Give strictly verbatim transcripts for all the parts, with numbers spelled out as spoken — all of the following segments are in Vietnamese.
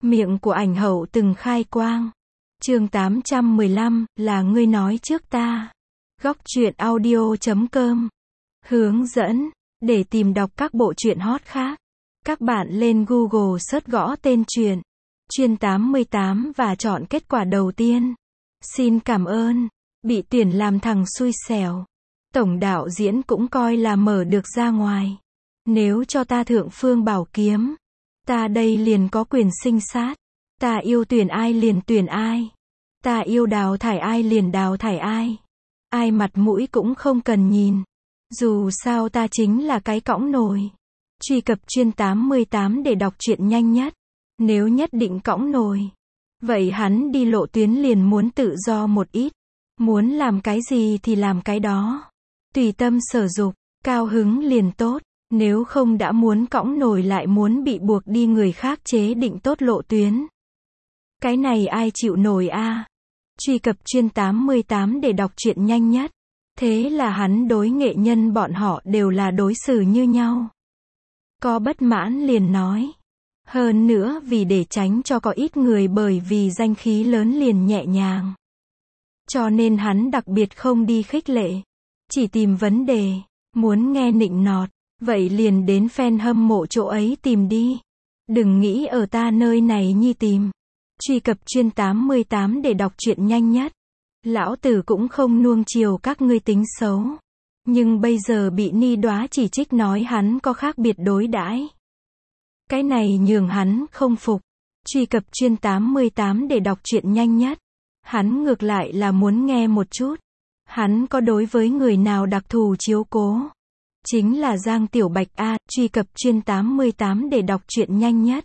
Miệng của ảnh hậu từng khai quang. Chương tám trăm mười lăm, là ngươi nói trước ta. Góc truyện audio chấm com. Hướng dẫn. Để tìm đọc các bộ truyện hot khác, các bạn lên Google search gõ tên truyện Chuyên tám mươi tám và chọn kết quả đầu tiên. Xin cảm ơn. Bị tuyển làm thằng xui xẻo. Tổng đạo diễn cũng coi là mở được ra ngoài. Nếu cho ta thượng phương bảo kiếm, ta đây liền có quyền sinh sát. Ta yêu tuyển ai liền tuyển ai. Ta yêu đào thải ai liền đào thải ai. Ai mặt mũi cũng không cần nhìn. Dù sao ta chính là cái cõng nồi. Truy cập Chuyên tám mươi tám để đọc truyện nhanh nhất. Nếu nhất định cõng nồi, vậy hắn đi lộ tuyến liền muốn tự do một ít. Muốn làm cái gì thì làm cái đó. Tùy tâm sở dục, cao hứng liền tốt. Nếu không đã muốn cõng nồi lại muốn bị buộc đi người khác chế định tốt lộ tuyến. Cái này ai chịu nổi a? À? Truy cập Chuyên tám mươi tám để đọc truyện nhanh nhất. Thế là hắn đối nghệ nhân bọn họ đều là đối xử như nhau. Có bất mãn liền nói. Hơn nữa vì để tránh cho có ít người bởi vì danh khí lớn liền nhẹ nhàng. Cho nên hắn đặc biệt không đi khích lệ. Chỉ tìm vấn đề. Muốn nghe nịnh nọt, vậy liền đến fan hâm mộ chỗ ấy tìm đi. Đừng nghĩ ở ta nơi này nhi tìm. Truy cập Chuyên tám mươi tám để đọc truyện nhanh nhất. Lão tử cũng không nuông chiều các ngươi tính xấu. Nhưng bây giờ bị Ni Đóa chỉ trích nói hắn có khác biệt đối đãi. Cái này nhường hắn không phục. Truy cập Chuyên tám mươi tám để đọc truyện nhanh nhất. Hắn ngược lại là muốn nghe một chút. Hắn có đối với người nào đặc thù chiếu cố. Chính là Giang Tiểu Bạch a. Truy cập Chuyên tám mươi tám để đọc truyện nhanh nhất.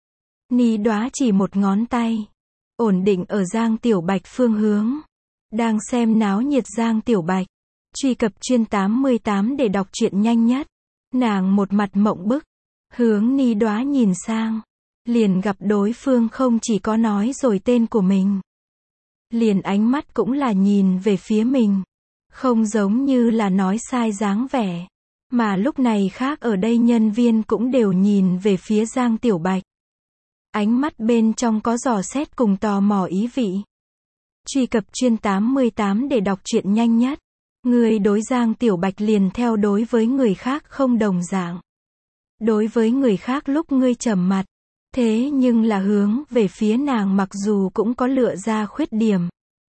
Ni Đóa chỉ một ngón tay. Ổn định ở Giang Tiểu Bạch phương hướng. Đang xem náo nhiệt Giang Tiểu Bạch. Truy cập Chuyên tám mươi tám để đọc truyện nhanh nhất. Nàng một mặt mộng bức. Hướng Ni Đóa nhìn sang. Liền gặp đối phương không chỉ có nói rồi tên của mình. Liền ánh mắt cũng là nhìn về phía mình. Không giống như là nói sai dáng vẻ. Mà lúc này khác ở đây nhân viên cũng đều nhìn về phía Giang Tiểu Bạch. Ánh mắt bên trong có dò xét cùng tò mò ý vị. Truy cập Chuyên tám mươi tám để đọc truyện nhanh nhất. Người đối Giang Tiểu Bạch liền theo đối với người khác không đồng dạng. Đối với người khác lúc ngươi trầm mặt. Thế nhưng là hướng về phía nàng mặc dù cũng có lựa ra khuyết điểm.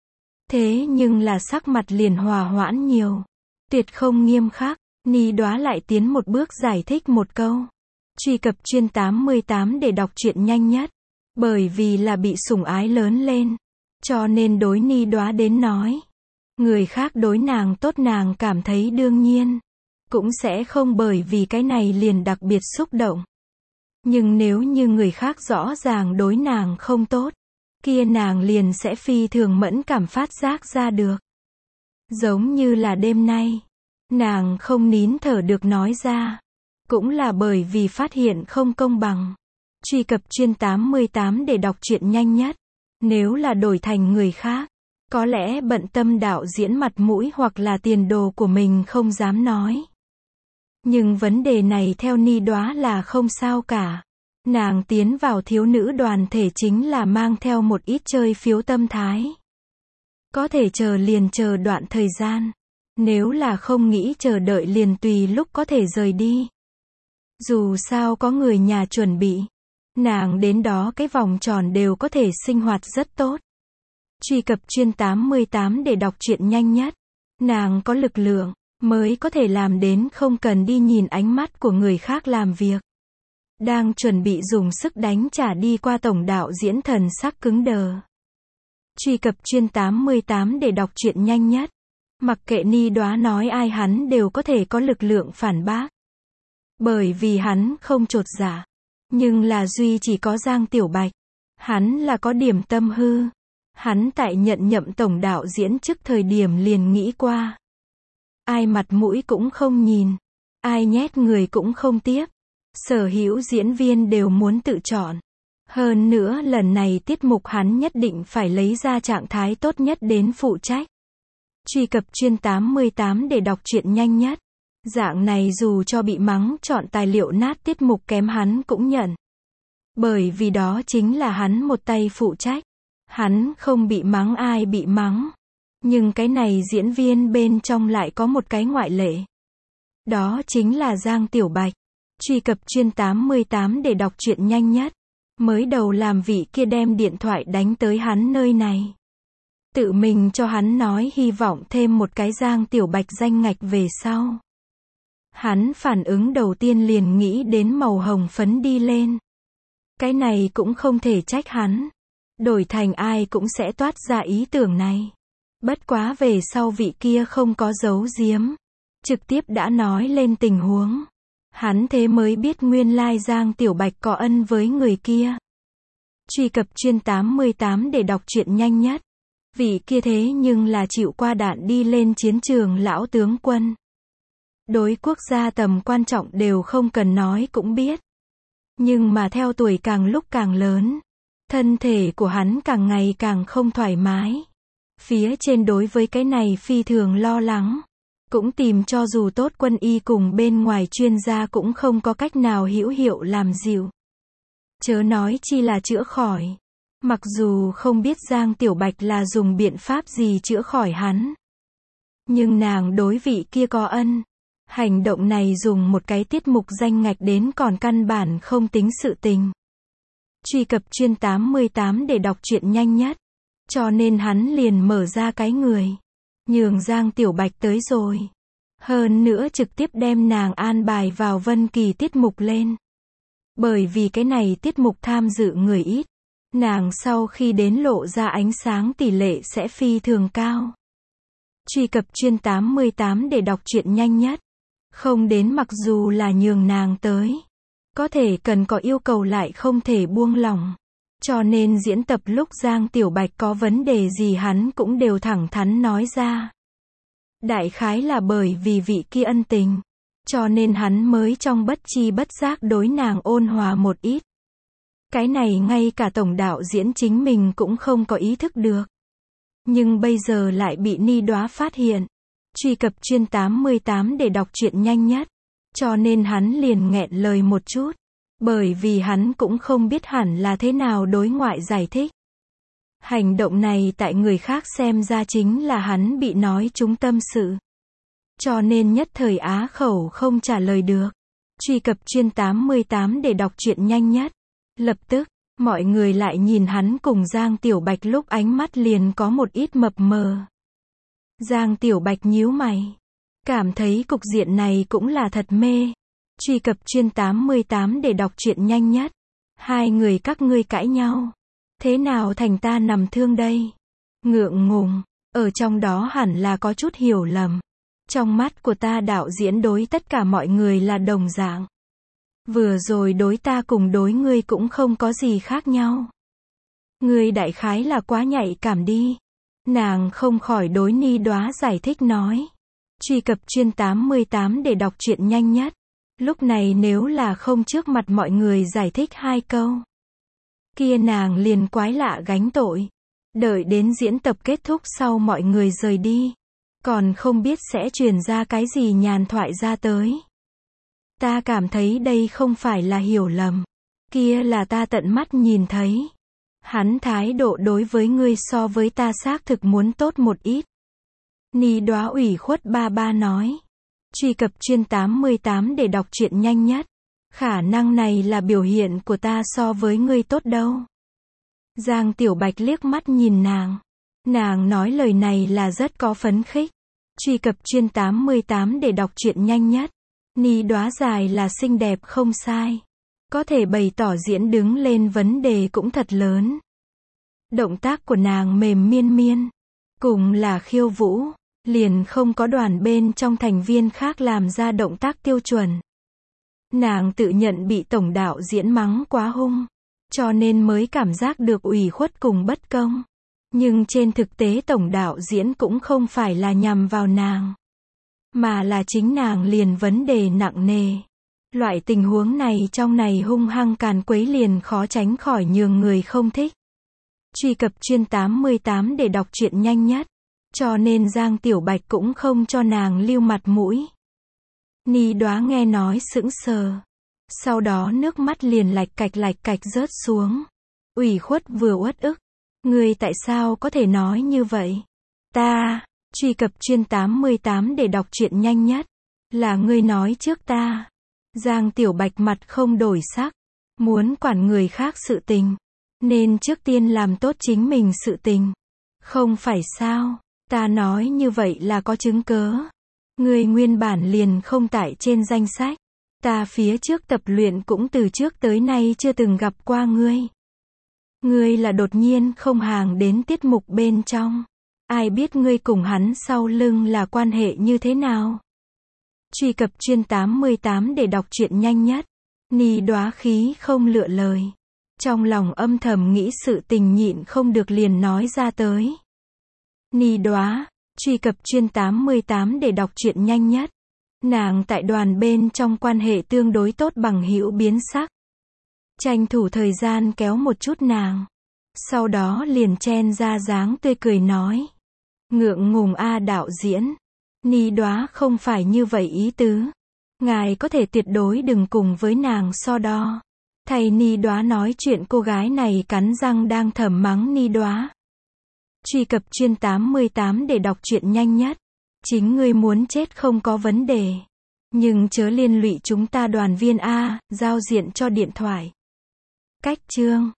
Thế nhưng là sắc mặt liền hòa hoãn nhiều. Tuyệt không nghiêm khắc. Ni Đóa lại tiến một bước giải thích một câu. Truy cập Chuyên tám mươi tám để đọc truyện nhanh nhất. Bởi vì là bị sủng ái lớn lên. Cho nên đối Ni Đóa đến nói. Người khác đối nàng tốt nàng cảm thấy đương nhiên. Cũng sẽ không bởi vì cái này liền đặc biệt xúc động. Nhưng nếu như người khác rõ ràng đối nàng không tốt. Kia nàng liền sẽ phi thường mẫn cảm phát giác ra được. Giống như là đêm nay. Nàng không nín thở được nói ra. Cũng là bởi vì phát hiện không công bằng. Truy cập Chuyên tám mươi tám để đọc truyện nhanh nhất. Nếu là đổi thành người khác, có lẽ bận tâm đạo diễn mặt mũi hoặc là tiền đồ của mình không dám nói. Nhưng vấn đề này theo Ni Đóa là không sao cả. Nàng tiến vào thiếu nữ đoàn thể chính là mang theo một ít chơi phiếu tâm thái. Có thể chờ liền chờ đoạn thời gian. Nếu là không nghĩ chờ đợi liền tùy lúc có thể rời đi. Dù sao có người nhà chuẩn bị. Nàng đến đó cái vòng tròn đều có thể sinh hoạt rất tốt. Truy cập Chuyên tám mươi tám để đọc truyện nhanh nhất. Nàng có lực lượng, mới có thể làm đến không cần đi nhìn ánh mắt của người khác làm việc. Đang chuẩn bị dùng sức đánh trả đi qua tổng đạo diễn thần sắc cứng đờ. Truy cập Chuyên tám mươi tám để đọc truyện nhanh nhất. Mặc kệ Ni Đóa nói ai hắn đều có thể có lực lượng phản bác. Bởi vì hắn không chột dạ. Nhưng là duy chỉ có Giang Tiểu Bạch. Hắn là có điểm tâm hư. Hắn tại nhận nhậm tổng đạo diễn trước thời điểm liền nghĩ qua. Ai mặt mũi cũng không nhìn. Ai nhét người cũng không tiếp. Sở hữu diễn viên đều muốn tự chọn. Hơn nữa lần này tiết mục hắn nhất định phải lấy ra trạng thái tốt nhất đến phụ trách. Truy cập Chuyên tám mươi tám để đọc truyện nhanh nhất. Dạng này dù cho bị mắng chọn tài liệu nát tiết mục kém hắn cũng nhận. Bởi vì đó chính là hắn một tay phụ trách. Hắn không bị mắng ai bị mắng. Nhưng cái này diễn viên bên trong lại có một cái ngoại lệ. Đó chính là Giang Tiểu Bạch. Truy cập chuyên tám mươi tám để đọc truyện nhanh nhất. Mới đầu làm vị kia đem điện thoại đánh tới hắn nơi này. Tự mình cho hắn nói hy vọng thêm một cái Giang Tiểu Bạch danh ngạch về sau. Hắn phản ứng đầu tiên liền nghĩ đến màu hồng phấn đi lên. Cái này cũng không thể trách hắn. Đổi thành ai cũng sẽ toát ra ý tưởng này. Bất quá về sau vị kia không có giấu giếm. Trực tiếp đã nói lên tình huống. Hắn thế mới biết nguyên lai Giang Tiểu Bạch có ân với người kia. Truy cập chuyên tám mươi tám để đọc truyện nhanh nhất. Vị kia thế nhưng là chịu qua đạn đi lên chiến trường lão tướng quân. Đối quốc gia tầm quan trọng đều không cần nói cũng biết. Nhưng mà theo tuổi càng lúc càng lớn, thân thể của hắn càng ngày càng không thoải mái. Phía trên đối với cái này phi thường lo lắng. Cũng tìm cho dù tốt quân y cùng bên ngoài chuyên gia cũng không có cách nào hữu hiệu làm dịu. Chớ nói chi là chữa khỏi. Mặc dù không biết Giang Tiểu Bạch là dùng biện pháp gì chữa khỏi hắn. Nhưng nàng đối vị kia có ân. Hành động này dùng một cái tiết mục danh ngạch đến còn căn bản không tính sự tình. Truy cập chuyên tám mươi tám để đọc truyện nhanh nhất. Cho nên hắn liền mở ra cái người. Nhường Giang Tiểu Bạch tới rồi. Hơn nữa trực tiếp đem nàng an bài vào Vân Kỳ tiết mục lên. Bởi vì cái này tiết mục tham dự người ít. Nàng sau khi đến lộ ra ánh sáng tỷ lệ sẽ phi thường cao. Truy cập chuyên tám mươi tám để đọc truyện nhanh nhất. Không đến mặc dù là nhường nàng tới. Có thể cần có yêu cầu lại không thể buông lỏng. Cho nên diễn tập lúc Giang Tiểu Bạch có vấn đề gì hắn cũng đều thẳng thắn nói ra. Đại khái là bởi vì vị kia ân tình. Cho nên hắn mới trong bất chi bất giác đối nàng ôn hòa một ít. Cái này ngay cả tổng đạo diễn chính mình cũng không có ý thức được. Nhưng bây giờ lại bị Ni Đóa phát hiện. Truy cập chuyên tám mươi tám để đọc truyện nhanh nhất. Cho nên hắn liền nghẹn lời một chút. Bởi vì hắn cũng không biết hẳn là thế nào đối ngoại giải thích. Hành động này tại người khác xem ra chính là hắn bị nói trúng tâm sự. Cho nên nhất thời á khẩu không trả lời được. Truy cập chuyên tám mươi tám để đọc truyện nhanh nhất. Lập tức, mọi người lại nhìn hắn cùng Giang Tiểu Bạch lúc ánh mắt liền có một ít mập mờ. Giang Tiểu Bạch nhíu mày. Cảm thấy cục diện này cũng là thật mê. Truy cập chuyên tám mươi tám để đọc truyện nhanh nhất. Hai người các ngươi cãi nhau. Thế nào thành ta nằm thương đây? Ngượng ngùng. Ở trong đó hẳn là có chút hiểu lầm. Trong mắt của ta đạo diễn đối tất cả mọi người là đồng dạng. Vừa rồi đối ta cùng đối ngươi cũng không có gì khác nhau. Ngươi đại khái là quá nhạy cảm đi. Nàng không khỏi đối Ni Đóa giải thích nói. Truy cập chuyên tám mươi tám để đọc truyện nhanh nhất. Lúc này nếu là không trước mặt mọi người giải thích hai câu. Kia nàng liền quái lạ gánh tội. Đợi đến diễn tập kết thúc sau mọi người rời đi. Còn không biết sẽ truyền ra cái gì nhàn thoại ra tới. Ta cảm thấy đây không phải là hiểu lầm. Kia là ta tận mắt nhìn thấy. Hắn thái độ đối với ngươi so với ta xác thực muốn tốt một ít. Ni Đóa ủy khuất ba ba nói. Truy cập chuyên tám mươi tám để đọc truyện nhanh nhất. Khả năng này là biểu hiện của ta so với ngươi tốt đâu. Giang Tiểu Bạch liếc mắt nhìn nàng. Nàng nói lời này là rất có phấn khích. Truy cập chuyên tám mươi tám để đọc truyện nhanh nhất. Ni Đóa dài là xinh đẹp không sai. Có thể bày tỏ diễn đứng lên vấn đề cũng thật lớn. Động tác của nàng mềm miên miên. Cùng là khiêu vũ. Liền không có đoàn bên trong thành viên khác làm ra động tác tiêu chuẩn. Nàng tự nhận bị tổng đạo diễn mắng quá hung. Cho nên mới cảm giác được ủy khuất cùng bất công. Nhưng trên thực tế tổng đạo diễn cũng không phải là nhằm vào nàng. Mà là chính nàng liền vấn đề nặng nề. Loại tình huống này trong này hung hăng càn quấy liền khó tránh khỏi nhường người không thích. Truy cập chuyên tám mươi tám để đọc truyện nhanh nhất. Cho nên Giang Tiểu Bạch cũng không cho nàng lưu mặt mũi. Ni Đóa nghe nói sững sờ. Sau đó nước mắt liền lạch cạch lạch cạch rớt xuống. Ủy khuất vừa uất ức. Ngươi tại sao có thể nói như vậy? Ta, truy cập chuyên tám mươi tám để đọc truyện nhanh nhất. Là ngươi nói trước ta. Giang Tiểu Bạch mặt không đổi sắc. Muốn quản người khác sự tình. Nên trước tiên làm tốt chính mình sự tình. Không phải sao? Ta nói như vậy là có chứng cớ. Ngươi nguyên bản liền không tại trên danh sách. Ta phía trước tập luyện cũng từ trước tới nay chưa từng gặp qua ngươi. Ngươi là đột nhiên không hàng đến tiết mục bên trong. Ai biết ngươi cùng hắn sau lưng là quan hệ như thế nào? Truy cập chuyên tám mươi tám để đọc truyện nhanh nhất. Ni Đóa khí không lựa lời. Trong lòng âm thầm nghĩ sự tình nhịn không được liền nói ra tới. Ni Đóa, truy cập chuyên tám mươi tám để đọc truyện nhanh nhất. Nàng tại đoàn bên trong quan hệ tương đối tốt bằng hữu biến sắc. Tranh thủ thời gian kéo một chút nàng. Sau đó liền chen ra dáng tươi cười nói. Ngượng ngùng a đạo diễn. Ni Đóa không phải như vậy ý tứ. Ngài có thể tuyệt đối đừng cùng với nàng so đo. Thầy Ni Đóa nói chuyện cô gái này cắn răng đang thầm mắng Ni Đóa. Truy cập chuyên tám mươi tám để đọc truyện nhanh nhất. Chính ngươi muốn chết không có vấn đề. Nhưng chớ liên lụy chúng ta đoàn viên A, giao diện cho điện thoại. Cách chương.